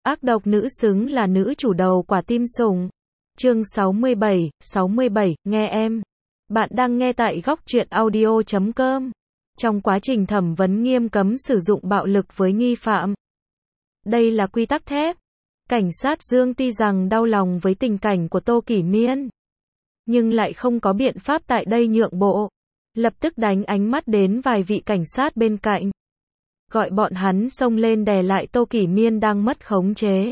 Ác độc nữ xứng là nữ chủ đầu quả tim sủng. Chương 67, nghe em. Bạn đang nghe tại góc truyện audio.com. Trong quá trình thẩm vấn nghiêm cấm sử dụng bạo lực với nghi phạm. Đây là quy tắc thép. Cảnh sát Dương tuy rằng đau lòng với tình cảnh của Tô Kỷ Miên, nhưng lại không có biện pháp tại đây nhượng bộ. Lập tức đánh ánh mắt đến vài vị cảnh sát bên cạnh, gọi bọn hắn xông lên đè lại Tô Kỷ Miên đang mất khống chế.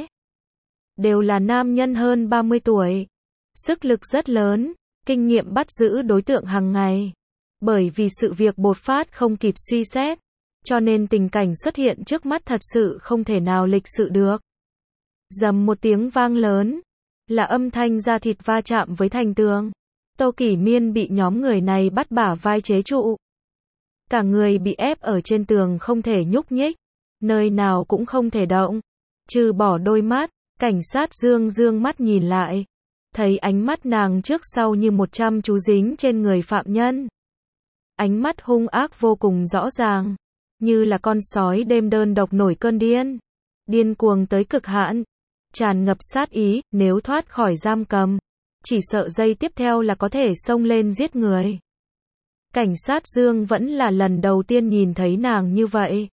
Đều là nam nhân hơn 30 tuổi, sức lực rất lớn, kinh nghiệm bắt giữ đối tượng hàng ngày. Bởi vì sự việc bột phát không kịp suy xét, cho nên tình cảnh xuất hiện trước mắt thật sự không thể nào lịch sự được. Rầm một tiếng vang lớn, là âm thanh da thịt va chạm với thành tường. Tô Kỷ Miên bị nhóm người này bắt bả vai chế trụ. Cả người bị ép ở trên tường không thể nhúc nhích, nơi nào cũng không thể động, trừ bỏ đôi mắt. Cảnh sát Dương dương mắt nhìn lại, thấy ánh mắt nàng trước sau như 100 chú dính trên người phạm nhân. Ánh mắt hung ác vô cùng rõ ràng, như là con sói đêm đơn độc nổi cơn điên. Điên cuồng tới cực hạn, tràn ngập sát ý, nếu thoát khỏi giam cầm, chỉ sợ giây tiếp theo là có thể xông lên giết người. Cảnh sát Dương vẫn là lần đầu tiên nhìn thấy nàng như vậy.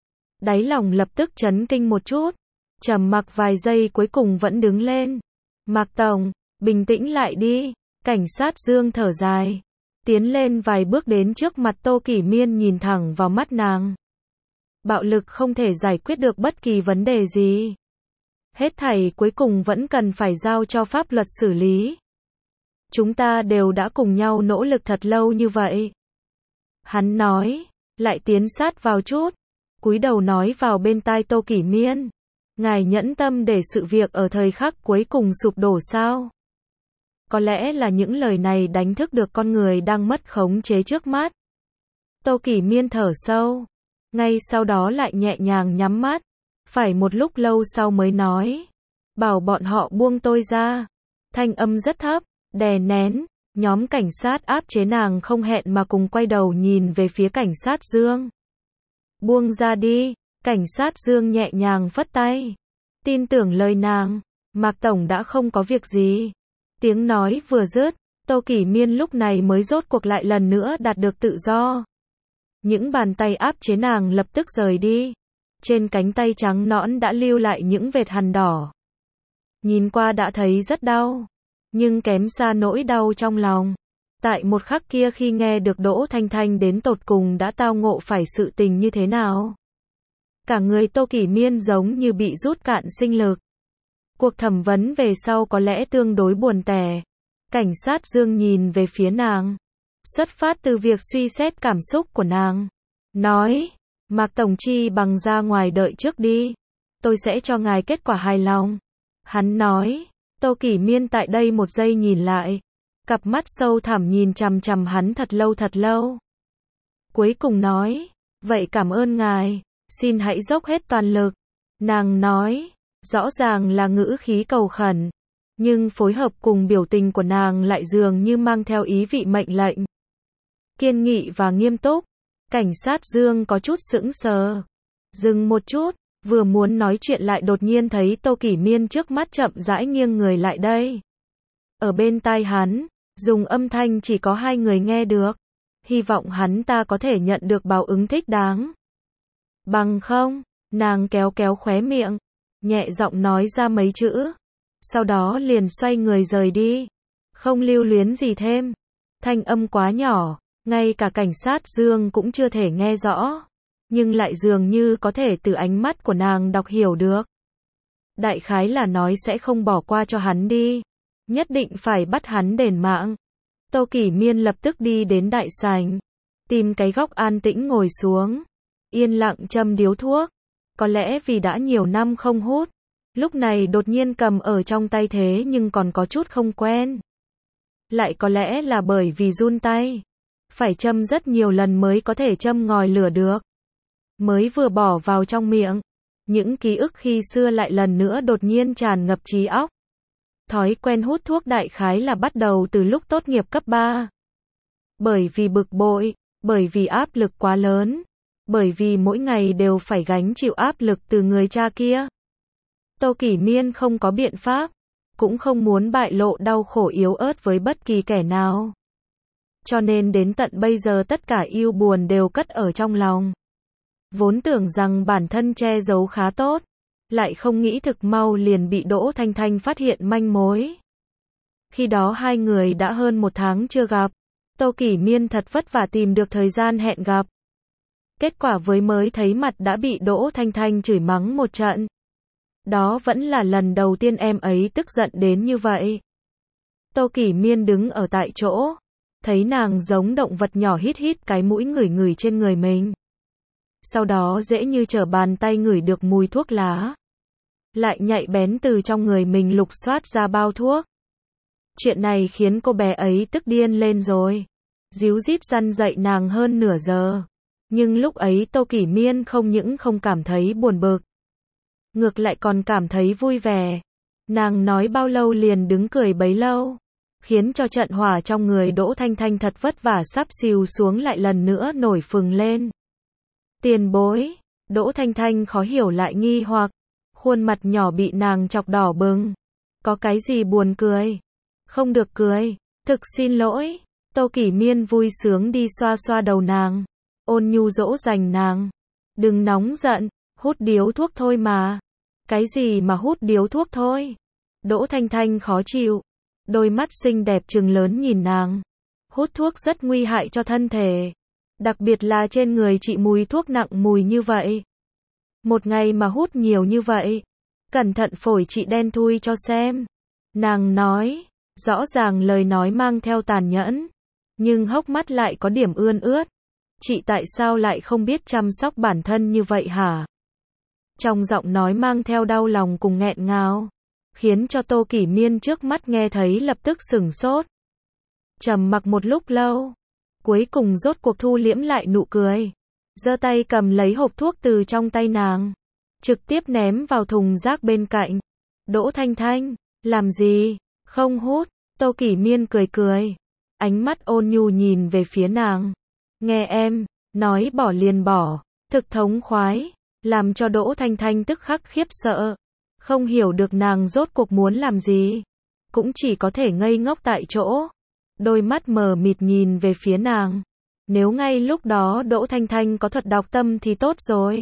Đáy lòng lập tức chấn kinh một chút, trầm mặc vài giây cuối cùng vẫn đứng lên. Mạc Tổng, bình tĩnh lại đi. Cảnh sát Dương thở dài, tiến lên vài bước đến trước mặt Tô Kỷ Miên nhìn thẳng vào mắt nàng. Bạo lực không thể giải quyết được bất kỳ vấn đề gì. Hết thảy cuối cùng vẫn cần phải giao cho pháp luật xử lý. Chúng ta đều đã cùng nhau nỗ lực thật lâu như vậy. Hắn nói, lại tiến sát vào chút, cúi đầu nói vào bên tai Tô Kỷ Miên. Ngài nhẫn tâm để sự việc ở thời khắc cuối cùng sụp đổ sao? Có lẽ là những lời này đánh thức được con người đang mất khống chế trước mắt. Tô Kỷ Miên thở sâu, ngay sau đó lại nhẹ nhàng nhắm mắt, phải một lúc lâu sau mới nói, bảo bọn họ buông tôi ra. Thanh âm rất thấp, đè nén. Nhóm cảnh sát áp chế nàng không hẹn mà cùng quay đầu nhìn về phía cảnh sát Dương. Buông ra đi. Cảnh sát Dương nhẹ nhàng phất tay, tin tưởng lời nàng. Mạc Tổng đã không có việc gì. Tiếng nói vừa dứt, Tô Kỷ Miên lúc này mới rốt cuộc lại lần nữa đạt được tự do. Những bàn tay áp chế nàng lập tức rời đi. Trên cánh tay trắng nõn đã lưu lại những vệt hằn đỏ. Nhìn qua đã thấy rất đau, nhưng kém xa nỗi đau trong lòng. Tại một khắc kia khi nghe được Đỗ Thanh Thanh đến tột cùng đã tao ngộ phải sự tình như thế nào. Cả người Tô Kỷ Miên giống như bị rút cạn sinh lực. Cuộc thẩm vấn về sau có lẽ tương đối buồn tẻ. Cảnh sát Dương nhìn về phía nàng, xuất phát từ việc suy xét cảm xúc của nàng, nói, Mạc Tổng chi bằng ra ngoài đợi trước đi. Tôi sẽ cho ngài kết quả hài lòng. Hắn nói. Tô Kỷ Miên tại đây một giây nhìn lại, cặp mắt sâu thẳm nhìn chằm chằm hắn thật lâu. Cuối cùng nói, vậy cảm ơn ngài, xin hãy dốc hết toàn lực. Nàng nói, rõ ràng là ngữ khí cầu khẩn, nhưng phối hợp cùng biểu tình của nàng lại dường như mang theo ý vị mệnh lệnh. Kiên nghị và nghiêm túc. Cảnh sát Dương có chút sững sờ, dừng một chút, vừa muốn nói chuyện lại đột nhiên thấy Tô Kỷ Miên trước mắt chậm rãi nghiêng người lại đây. Ở bên tai hắn, dùng âm thanh chỉ có hai người nghe được. Hy vọng hắn ta có thể nhận được báo ứng thích đáng. Bằng không, nàng kéo kéo khóe miệng, nhẹ giọng nói ra mấy chữ. Sau đó liền xoay người rời đi. Không lưu luyến gì thêm. Thanh âm quá nhỏ, ngay cả cảnh sát Dương cũng chưa thể nghe rõ. Nhưng lại dường như có thể từ ánh mắt của nàng đọc hiểu được. Đại khái là nói sẽ không bỏ qua cho hắn đi. Nhất định phải bắt hắn đền mạng. Tô Kỷ Miên lập tức đi đến đại sảnh, tìm cái góc an tĩnh ngồi xuống, yên lặng châm điếu thuốc. Có lẽ vì đã nhiều năm không hút, lúc này đột nhiên cầm ở trong tay thế nhưng còn có chút không quen. Lại có lẽ là bởi vì run tay, phải châm rất nhiều lần mới có thể châm ngòi lửa được. Mới vừa bỏ vào trong miệng, những ký ức khi xưa lại lần nữa đột nhiên tràn ngập trí óc. Thói quen hút thuốc đại khái là bắt đầu từ lúc tốt nghiệp cấp 3. Bởi vì bực bội, bởi vì áp lực quá lớn, bởi vì mỗi ngày đều phải gánh chịu áp lực từ người cha kia. Tô Kỷ Miên không có biện pháp, cũng không muốn bại lộ đau khổ yếu ớt với bất kỳ kẻ nào. Cho nên đến tận bây giờ tất cả ưu buồn đều cất ở trong lòng. Vốn tưởng rằng bản thân che giấu khá tốt, lại không nghĩ thực mau liền bị Đỗ Thanh Thanh phát hiện manh mối. Khi đó hai người đã hơn 1 tháng chưa gặp, Tô Kỷ Miên thật vất vả tìm được thời gian hẹn gặp. Kết quả với mới thấy mặt đã bị Đỗ Thanh Thanh chửi mắng một trận. Đó vẫn là lần đầu tiên em ấy tức giận đến như vậy. Tô Kỷ Miên đứng ở tại chỗ, thấy nàng giống động vật nhỏ hít hít cái mũi ngửi ngửi trên người mình. Sau đó dễ như trở bàn tay ngửi được mùi thuốc lá. Lại nhạy bén từ trong người mình lục soát ra bao thuốc. Chuyện này khiến cô bé ấy tức điên lên rồi. Díu dít răn dạy nàng hơn nửa giờ. Nhưng lúc ấy Tô Kỷ Miên không những không cảm thấy buồn bực, ngược lại còn cảm thấy vui vẻ. Nàng nói bao lâu liền đứng cười bấy lâu, khiến cho trận hỏa trong người Đỗ Thanh Thanh thật vất vả sắp xìu xuống lại lần nữa nổi phừng lên. Tiền bối, Đỗ Thanh Thanh khó hiểu lại nghi hoặc, khuôn mặt nhỏ bị nàng chọc đỏ bừng. Có cái gì buồn cười? Không được cười, thực xin lỗi. Tô Kỷ Miên vui sướng đi xoa xoa đầu nàng, ôn nhu dỗ dành nàng. Đừng nóng giận, hút điếu thuốc thôi mà. Cái gì mà hút điếu thuốc thôi? Đỗ Thanh Thanh khó chịu, đôi mắt xinh đẹp trừng lớn nhìn nàng. Hút thuốc rất nguy hại cho thân thể, đặc biệt là trên người chị mùi thuốc nặng mùi như vậy. Một ngày mà hút nhiều như vậy, cẩn thận phổi chị đen thui cho xem. Nàng nói, rõ ràng lời nói mang theo tàn nhẫn, nhưng hốc mắt lại có điểm ươn ướt. Chị tại sao lại không biết chăm sóc bản thân như vậy hả? Trong giọng nói mang theo đau lòng cùng nghẹn ngào, khiến cho Tô Kỷ Miên trước mắt nghe thấy lập tức sửng sốt. Trầm mặc một lúc lâu, cuối cùng rốt cuộc thu liễm lại nụ cười, giơ tay cầm lấy hộp thuốc từ trong tay nàng, trực tiếp ném vào thùng rác bên cạnh. Đỗ Thanh Thanh, làm gì? Không hút. Tô Kỷ Miên cười cười, ánh mắt ôn nhu nhìn về phía nàng. Nghe em nói bỏ liền bỏ, thực thống khoái, làm cho Đỗ Thanh Thanh tức khắc khiếp sợ, không hiểu được nàng rốt cuộc muốn làm gì, cũng chỉ có thể ngây ngốc tại chỗ, đôi mắt mờ mịt nhìn về phía nàng. Nếu ngay lúc đó Đỗ Thanh Thanh có thuật đọc tâm thì tốt rồi.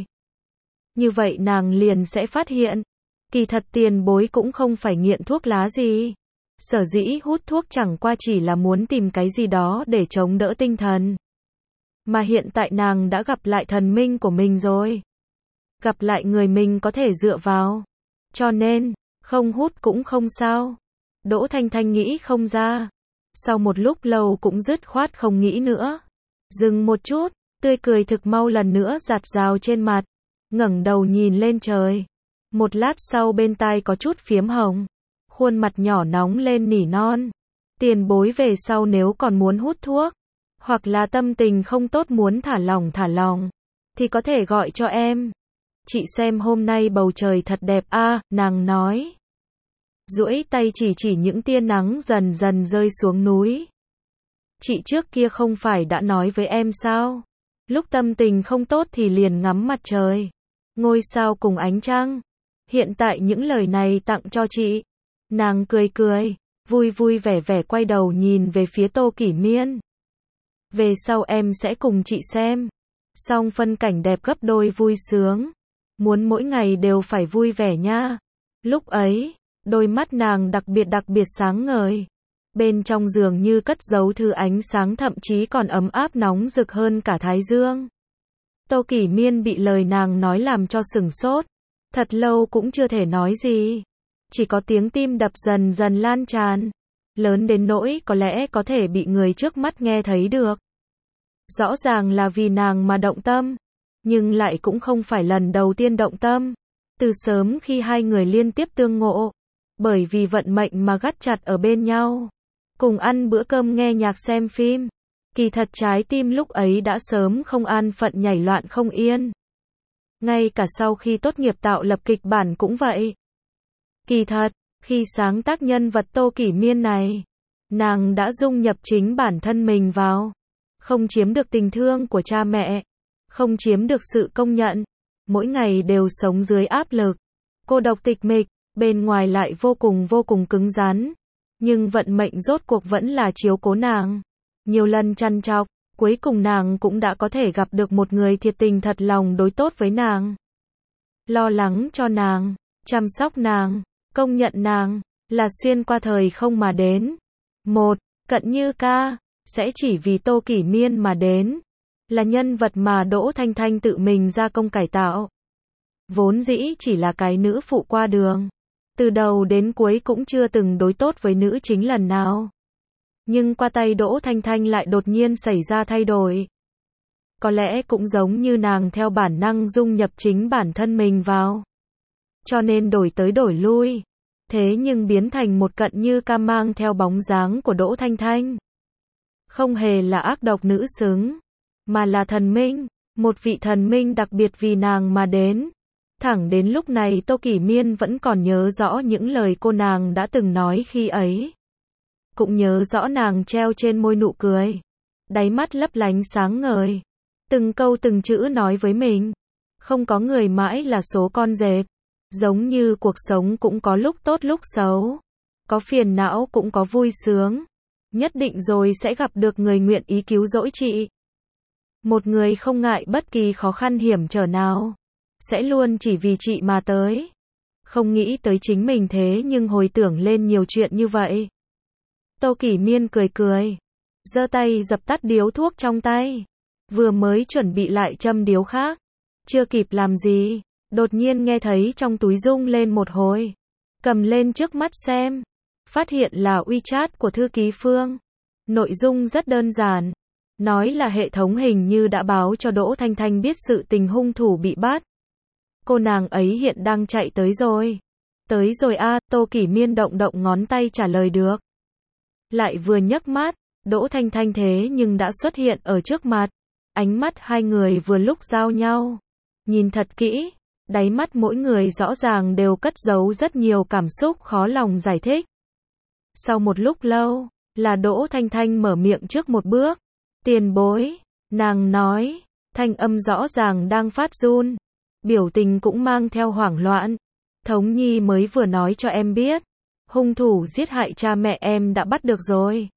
Như vậy nàng liền sẽ phát hiện, kỳ thật tiền bối cũng không phải nghiện thuốc lá gì. Sở dĩ hút thuốc chẳng qua chỉ là muốn tìm cái gì đó để chống đỡ tinh thần. Mà hiện tại nàng đã gặp lại thần minh của mình rồi. Gặp lại người mình có thể dựa vào. Cho nên, không hút cũng không sao. Đỗ Thanh Thanh nghĩ không ra. Sau một lúc lâu cũng dứt khoát không nghĩ nữa. Dừng một chút, tươi cười thực mau lần nữa giạt rào trên mặt. Ngẩng đầu nhìn lên trời. Một lát sau bên tai có chút phiếm hồng. Khuôn mặt nhỏ nóng lên nỉ non. Tiền bối về sau nếu còn muốn hút thuốc, hoặc là tâm tình không tốt muốn thả lỏng, thì có thể gọi cho em. Chị xem hôm nay bầu trời thật đẹp a, nàng nói. Duỗi tay chỉ những tia nắng dần dần rơi xuống núi. Chị trước kia không phải đã nói với em sao? Lúc tâm tình không tốt thì liền ngắm mặt trời, ngôi sao cùng ánh trăng. Hiện tại những lời này tặng cho chị. Nàng cười cười, vui vui vẻ vẻ quay đầu nhìn về phía Tô Kỷ Miên. Về sau em sẽ cùng chị xem. Song phân cảnh đẹp gấp đôi vui sướng. Muốn mỗi ngày đều phải vui vẻ nha. Lúc ấy, đôi mắt nàng đặc biệt sáng ngời. Bên trong giường như cất giấu thứ ánh sáng thậm chí còn ấm áp nóng rực hơn cả thái dương. Tô Kỷ Miên bị lời nàng nói làm cho sửng sốt. Thật lâu cũng chưa thể nói gì. Chỉ có tiếng tim đập dần dần lan tràn. Lớn đến nỗi có lẽ có thể bị người trước mắt nghe thấy được. Rõ ràng là vì nàng mà động tâm. Nhưng lại cũng không phải lần đầu tiên động tâm. Từ sớm khi hai người liên tiếp tương ngộ. Bởi vì vận mệnh mà gắt chặt ở bên nhau. Cùng ăn bữa cơm nghe nhạc xem phim. Kỳ thật trái tim lúc ấy đã sớm không an phận nhảy loạn không yên. Ngay cả sau khi tốt nghiệp tạo lập kịch bản cũng vậy. Kỳ thật, khi sáng tác nhân vật Tô Kỷ Miên này, nàng đã dung nhập chính bản thân mình vào. Không chiếm được tình thương của cha mẹ, không chiếm được sự công nhận, mỗi ngày đều sống dưới áp lực. cô độc tịch mịch, bên ngoài lại vô cùng cứng rắn. Nhưng vận mệnh rốt cuộc vẫn là chiếu cố nàng. Nhiều lần trằn trọc, cuối cùng nàng cũng đã có thể gặp được một người thiệt tình thật lòng đối tốt với nàng. Lo lắng cho nàng, chăm sóc nàng, công nhận nàng, là xuyên qua thời không mà đến. Một, Cận Như ca, sẽ chỉ vì Tô Kỷ Miên mà đến. Là nhân vật mà Đỗ Thanh Thanh tự mình ra công cải tạo. Vốn dĩ chỉ là cái nữ phụ qua đường. Từ đầu đến cuối cũng chưa từng đối tốt với nữ chính lần nào. Nhưng qua tay Đỗ Thanh Thanh lại đột nhiên xảy ra thay đổi. Có lẽ cũng giống như nàng theo bản năng dung nhập chính bản thân mình vào. Cho nên đổi tới đổi lui. Thế nhưng biến thành một Cận Như ca mang theo bóng dáng của Đỗ Thanh Thanh. Không hề là ác độc nữ xứng, mà là thần minh. Một vị thần minh đặc biệt vì nàng mà đến. Thẳng đến lúc này Tô Kỷ Miên vẫn còn nhớ rõ những lời cô nàng đã từng nói khi ấy. Cũng nhớ rõ nàng treo trên môi nụ cười. Đáy mắt lấp lánh sáng ngời. Từng câu từng chữ nói với mình. Không có người mãi là số con dẹp. Giống như cuộc sống cũng có lúc tốt lúc xấu. Có phiền não cũng có vui sướng. Nhất định rồi sẽ gặp được người nguyện ý cứu rỗi chị. Một người không ngại bất kỳ khó khăn hiểm trở nào. Sẽ luôn chỉ vì chị mà tới. Không nghĩ tới chính mình thế nhưng hồi tưởng lên nhiều chuyện như vậy. Tô Kỷ Miên cười cười. Giơ tay dập tắt điếu thuốc trong tay. Vừa mới chuẩn bị lại châm điếu khác. Chưa kịp làm gì. Đột nhiên nghe thấy trong túi rung lên một hồi. Cầm lên trước mắt xem. Phát hiện là WeChat của thư ký Phương. Nội dung rất đơn giản. Nói là hệ thống hình như đã báo cho Đỗ Thanh Thanh biết sự tình hung thủ bị bắt. Cô nàng ấy hiện đang chạy tới rồi. Tới rồi a, Tô Kỷ Miên động ngón tay trả lời được. Lại vừa nhấc mắt, Đỗ Thanh Thanh thế nhưng đã xuất hiện ở trước mặt. Ánh mắt hai người vừa lúc giao nhau. Nhìn thật kỹ, đáy mắt mỗi người rõ ràng đều cất giấu rất nhiều cảm xúc khó lòng giải thích. Sau một lúc lâu, là Đỗ Thanh Thanh mở miệng trước một bước. Tiền bối, nàng nói, thanh âm rõ ràng đang phát run. Biểu tình cũng mang theo hoảng loạn. Thống Nhi mới vừa nói cho em biết. Hung thủ giết hại cha mẹ em đã bắt được rồi.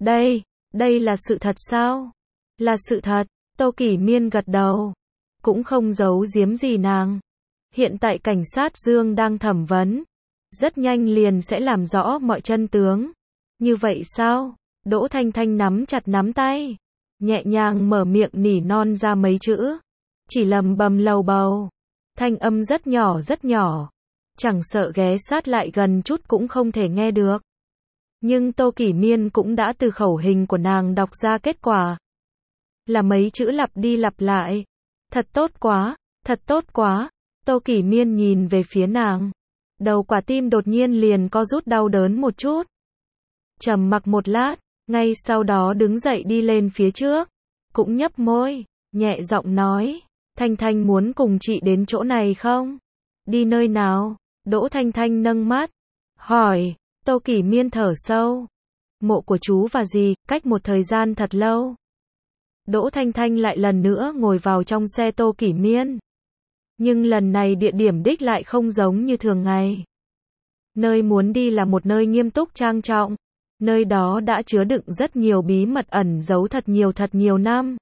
Đây là sự thật sao? Là sự thật, Tô Kỷ Miên gật đầu. Cũng không giấu giếm gì nàng. Hiện tại cảnh sát Dương đang thẩm vấn. Rất nhanh liền sẽ làm rõ mọi chân tướng. Như vậy sao? Đỗ Thanh Thanh nắm chặt nắm tay. Nhẹ nhàng mở miệng nỉ non ra mấy chữ. Chỉ lầm bầm lầu bầu. Thanh âm rất nhỏ. Chẳng sợ ghé sát lại gần chút cũng không thể nghe được. Nhưng Tô Kỷ Miên cũng đã từ khẩu hình của nàng đọc ra kết quả. Là mấy chữ lặp đi lặp lại. Thật tốt quá. Tô Kỷ Miên nhìn về phía nàng. Đầu quả tim đột nhiên liền co rút đau đớn một chút. Trầm mặc một lát, ngay sau đó đứng dậy đi lên phía trước. Cũng nhấp môi, nhẹ giọng nói. Thanh Thanh muốn cùng chị đến chỗ này không? Đi nơi nào? Đỗ Thanh Thanh nâng mắt. Hỏi. Tô Kỷ Miên thở sâu. Mộ của chú và dì, cách một thời gian thật lâu. Đỗ Thanh Thanh lại lần nữa ngồi vào trong xe Tô Kỷ Miên. Nhưng lần này địa điểm đích lại không giống như thường ngày. Nơi muốn đi là một nơi nghiêm túc trang trọng. Nơi đó đã chứa đựng rất nhiều bí mật ẩn giấu thật nhiều năm.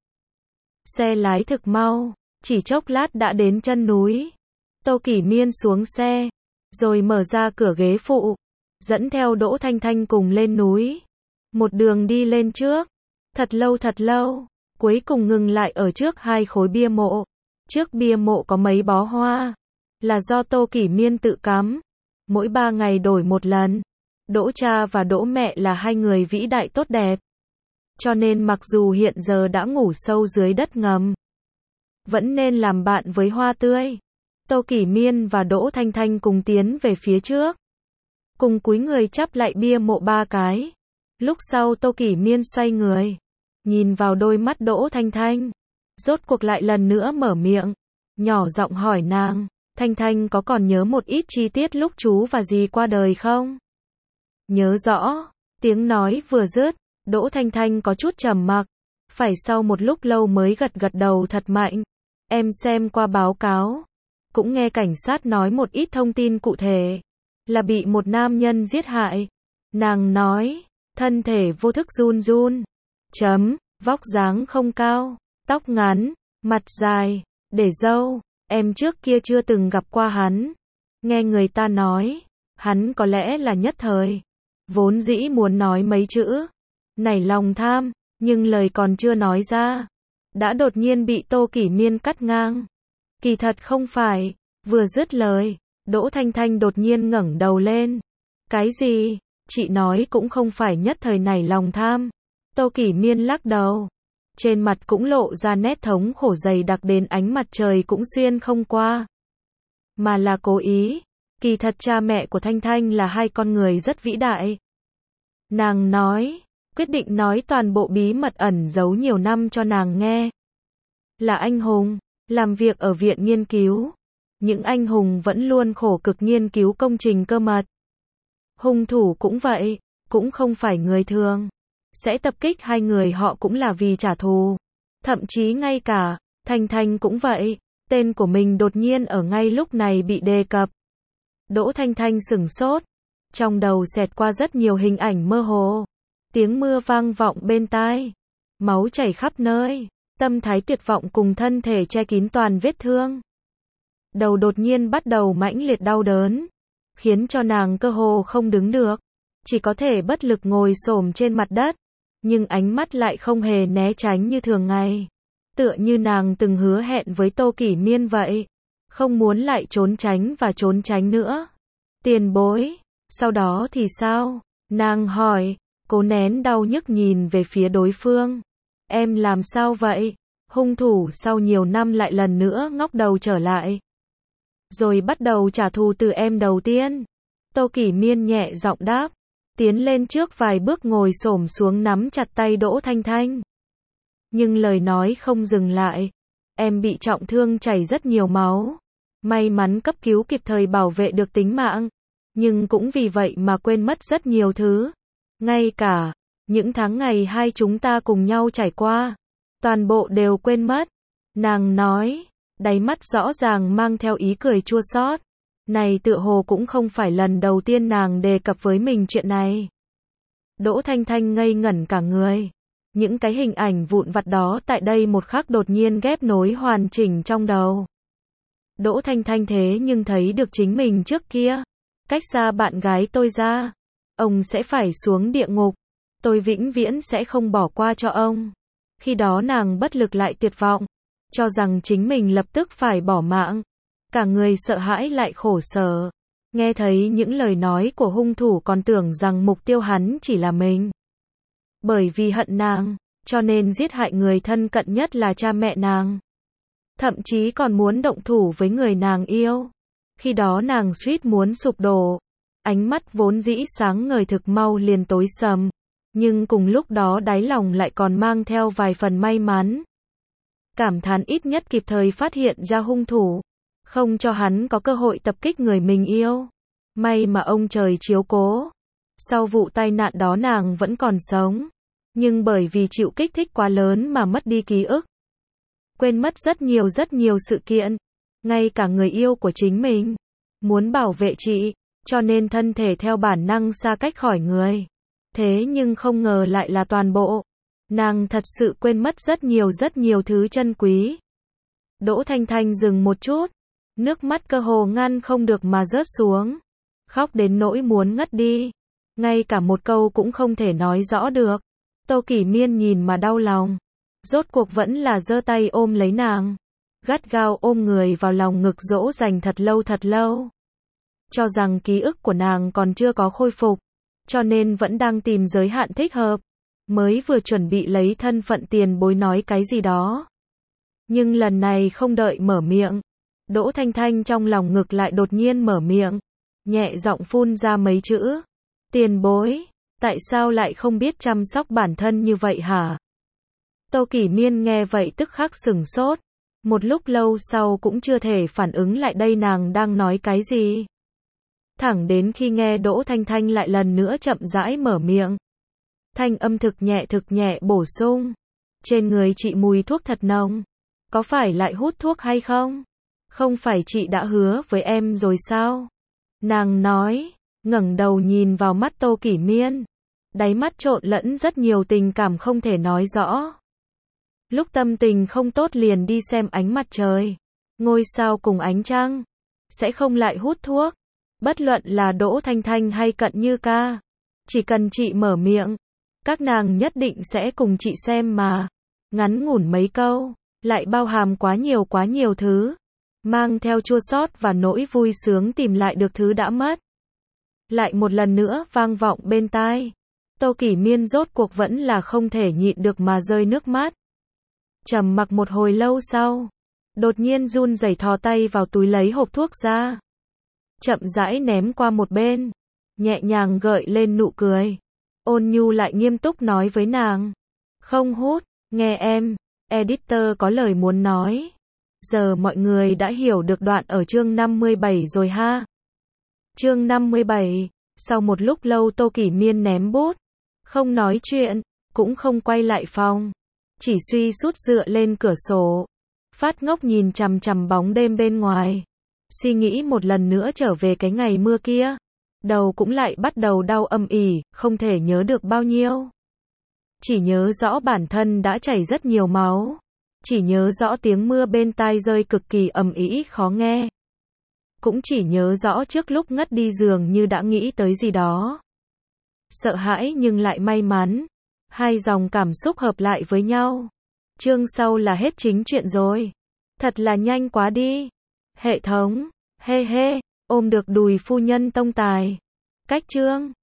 Xe lái thực mau, chỉ chốc lát đã đến chân núi. Tô Kỷ Miên xuống xe, rồi mở ra cửa ghế phụ, dẫn theo Đỗ Thanh Thanh cùng lên núi. Một đường đi lên trước, thật lâu, cuối cùng ngừng lại ở trước hai khối bia mộ. Trước bia mộ có mấy bó hoa, là do Tô Kỷ Miên tự cắm. Mỗi 3 ngày đổi một lần. Đỗ cha và Đỗ mẹ là hai người vĩ đại tốt đẹp. Cho nên mặc dù hiện giờ đã ngủ sâu dưới đất ngầm, vẫn nên làm bạn với hoa tươi. Tô Kỷ Miên và Đỗ Thanh Thanh cùng tiến về phía trước. Cùng cúi người chắp lại bia mộ 3 cái. Lúc sau Tô Kỷ Miên xoay người, nhìn vào đôi mắt Đỗ Thanh Thanh. Rốt cuộc lại lần nữa mở miệng, nhỏ giọng hỏi nàng, Thanh Thanh có còn nhớ một ít chi tiết lúc chú và dì qua đời không? Nhớ rõ. Tiếng nói vừa dứt, Đỗ Thanh Thanh có chút trầm mặc, phải sau một lúc lâu mới gật đầu thật mạnh. Em xem qua báo cáo. cũng nghe cảnh sát nói một ít thông tin cụ thể, là bị một nam nhân giết hại. Nàng nói, thân thể vô thức run run. Vóc dáng không cao, tóc ngắn, mặt dài, để râu, em trước kia chưa từng gặp qua hắn. Nghe người ta nói, hắn có lẽ là nhất thời. Vốn dĩ muốn nói mấy chữ, nảy lòng tham, nhưng lời còn chưa nói ra, đã đột nhiên bị Tô Kỷ Miên cắt ngang. Kỳ thật không phải, vừa dứt lời, Đỗ Thanh Thanh đột nhiên ngẩng đầu lên. Cái gì? Chị nói cũng không phải nhất thời nảy lòng tham. Tô Kỷ Miên lắc đầu. Trên mặt cũng lộ ra nét thống khổ dày đặc đến ánh mặt trời cũng xuyên không qua. Mà là cố ý. Kỳ thật cha mẹ của Thanh Thanh là hai con người rất vĩ đại. Nàng nói, quyết định nói toàn bộ bí mật ẩn giấu nhiều năm cho nàng nghe. Là anh hùng, làm việc ở viện nghiên cứu. Những anh hùng vẫn luôn khổ cực nghiên cứu công trình cơ mật. Hung thủ cũng vậy, cũng không phải người thường. Sẽ tập kích hai người họ cũng là vì trả thù. Thậm chí ngay cả, Thanh Thanh cũng vậy, tên của mình đột nhiên ở ngay lúc này bị đề cập. Đỗ Thanh Thanh sửng sốt. Trong đầu xẹt qua rất nhiều hình ảnh mơ hồ. Tiếng mưa vang vọng bên tai. Máu chảy khắp nơi. Tâm thái tuyệt vọng cùng thân thể che kín toàn vết thương. Đầu đột nhiên bắt đầu mãnh liệt đau đớn. Khiến cho nàng cơ hồ không đứng được. Chỉ có thể bất lực ngồi xổm trên mặt đất. Nhưng ánh mắt lại không hề né tránh như thường ngày. Tựa như nàng từng hứa hẹn với Tô Kỷ Miên vậy. Không muốn lại trốn tránh và trốn tránh nữa. Tiền bối. Sau đó thì sao? Nàng hỏi. Cố nén đau nhức nhìn về phía đối phương. Em làm sao vậy? Hung thủ sau nhiều năm lại lần nữa ngóc đầu trở lại. Rồi bắt đầu trả thù từ em đầu tiên. Tô Kỷ Miên nhẹ giọng đáp. Tiến lên trước vài bước ngồi xổm xuống nắm chặt tay Đỗ Thanh Thanh. Nhưng lời nói không dừng lại. Em bị trọng thương chảy rất nhiều máu. May mắn cấp cứu kịp thời bảo vệ được tính mạng. Nhưng cũng vì vậy mà quên mất rất nhiều thứ. Ngay cả những tháng ngày hai chúng ta cùng nhau trải qua. Toàn bộ đều quên mất. Nàng nói. Đáy mắt rõ ràng mang theo ý cười chua xót. Này tựa hồ cũng không phải lần đầu tiên nàng đề cập với mình chuyện này. Đỗ Thanh Thanh ngây ngẩn cả người. Những cái hình ảnh vụn vặt đó tại đây một khắc đột nhiên ghép nối hoàn chỉnh trong đầu. Đỗ Thanh Thanh thế nhưng thấy được chính mình trước kia. Cách xa bạn gái tôi ra. Ông sẽ phải xuống địa ngục. Tôi vĩnh viễn sẽ không bỏ qua cho ông. Khi đó nàng bất lực lại tuyệt vọng. Cho rằng chính mình lập tức phải bỏ mạng. Cả người sợ hãi lại khổ sở. Nghe thấy những lời nói của hung thủ còn tưởng rằng mục tiêu hắn chỉ là mình. Bởi vì hận nàng, cho nên giết hại người thân cận nhất là cha mẹ nàng. Thậm chí còn muốn động thủ với người nàng yêu. Khi đó nàng suýt muốn sụp đổ. Ánh mắt vốn dĩ sáng ngời thực mau liền tối sầm. Nhưng cùng lúc đó đáy lòng lại còn mang theo vài phần may mắn. Cảm thán ít nhất kịp thời phát hiện ra hung thủ. Không cho hắn có cơ hội tập kích người mình yêu. May mà ông trời chiếu cố. Sau vụ tai nạn đó nàng vẫn còn sống. Nhưng bởi vì chịu kích thích quá lớn mà mất đi ký ức. Quên mất rất nhiều sự kiện. Ngay cả người yêu của chính mình. Muốn bảo vệ chị. Cho nên thân thể theo bản năng xa cách khỏi người. Thế nhưng không ngờ lại là toàn bộ. Nàng thật sự quên mất rất nhiều thứ chân quý. Đỗ Thanh Thanh dừng một chút. Nước mắt cơ hồ ngăn không được mà rớt xuống. Khóc đến nỗi muốn ngất đi. Ngay cả một câu cũng không thể nói rõ được. Tô Kỷ Miên nhìn mà đau lòng. Rốt cuộc vẫn là giơ tay ôm lấy nàng. Gắt gao ôm người vào lòng ngực dỗ dành thật lâu. Cho rằng ký ức của nàng còn chưa có khôi phục. Cho nên vẫn đang tìm giới hạn thích hợp. Mới vừa chuẩn bị lấy thân phận tiền bối nói cái gì đó. Nhưng lần này không đợi mở miệng. Đỗ Thanh Thanh trong lòng ngực lại đột nhiên mở miệng. Nhẹ giọng phun ra mấy chữ. Tiền bối, tại sao lại không biết chăm sóc bản thân như vậy hả? Tô Kỷ Miên nghe vậy tức khắc sửng sốt. Một lúc lâu sau cũng chưa thể phản ứng lại đây nàng đang nói cái gì. Thẳng đến khi nghe Đỗ Thanh Thanh lại lần nữa chậm rãi mở miệng. Thanh âm thực nhẹ bổ sung. Trên người chị mùi thuốc thật nồng. Có phải lại hút thuốc hay không? Không phải chị đã hứa với em rồi sao? Nàng nói, ngẩng đầu nhìn vào mắt Tô Kỷ Miên. Đáy mắt trộn lẫn rất nhiều tình cảm không thể nói rõ. Lúc tâm tình không tốt liền đi xem ánh mặt trời, ngôi sao cùng ánh trăng. Sẽ không lại hút thuốc. Bất luận là Đỗ Thanh Thanh hay Cận Như Ca. Chỉ cần chị mở miệng, các nàng nhất định sẽ cùng chị xem mà. Ngắn ngủn mấy câu, lại bao hàm quá nhiều thứ. Mang theo chua xót và nỗi vui sướng tìm lại được thứ đã mất. Lại một lần nữa vang vọng bên tai. Tô Kỷ Miên rốt cuộc vẫn là không thể nhịn được mà rơi nước mắt. Trầm mặc một hồi lâu sau, đột nhiên run rẩy thò tay vào túi lấy hộp thuốc ra. Chậm rãi ném qua một bên, nhẹ nhàng gợi lên nụ cười. Ôn nhu lại nghiêm túc nói với nàng. Không hút, nghe em, editor có lời muốn nói. Giờ mọi người đã hiểu được đoạn ở chương 57 rồi ha. Chương 57, sau một lúc lâu Tô Kỷ Miên ném bút, không nói chuyện, cũng không quay lại phòng, chỉ suy sút dựa lên cửa sổ, phát ngốc nhìn chằm chằm bóng đêm bên ngoài, suy nghĩ một lần nữa trở về cái ngày mưa kia, đầu cũng lại bắt đầu đau âm ỉ, không thể nhớ được bao nhiêu. Chỉ nhớ rõ bản thân đã chảy rất nhiều máu, chỉ nhớ rõ tiếng mưa bên tai rơi cực kỳ ầm ĩ khó nghe. Cũng chỉ nhớ rõ trước lúc ngất đi dường như đã nghĩ tới gì đó. Sợ hãi nhưng lại may mắn. Hai dòng cảm xúc hợp lại với nhau. Chương sau là hết chính chuyện rồi. Thật là nhanh quá đi. Hệ thống, hê hê, ôm được đùi phu nhân tông tài. Cách chương.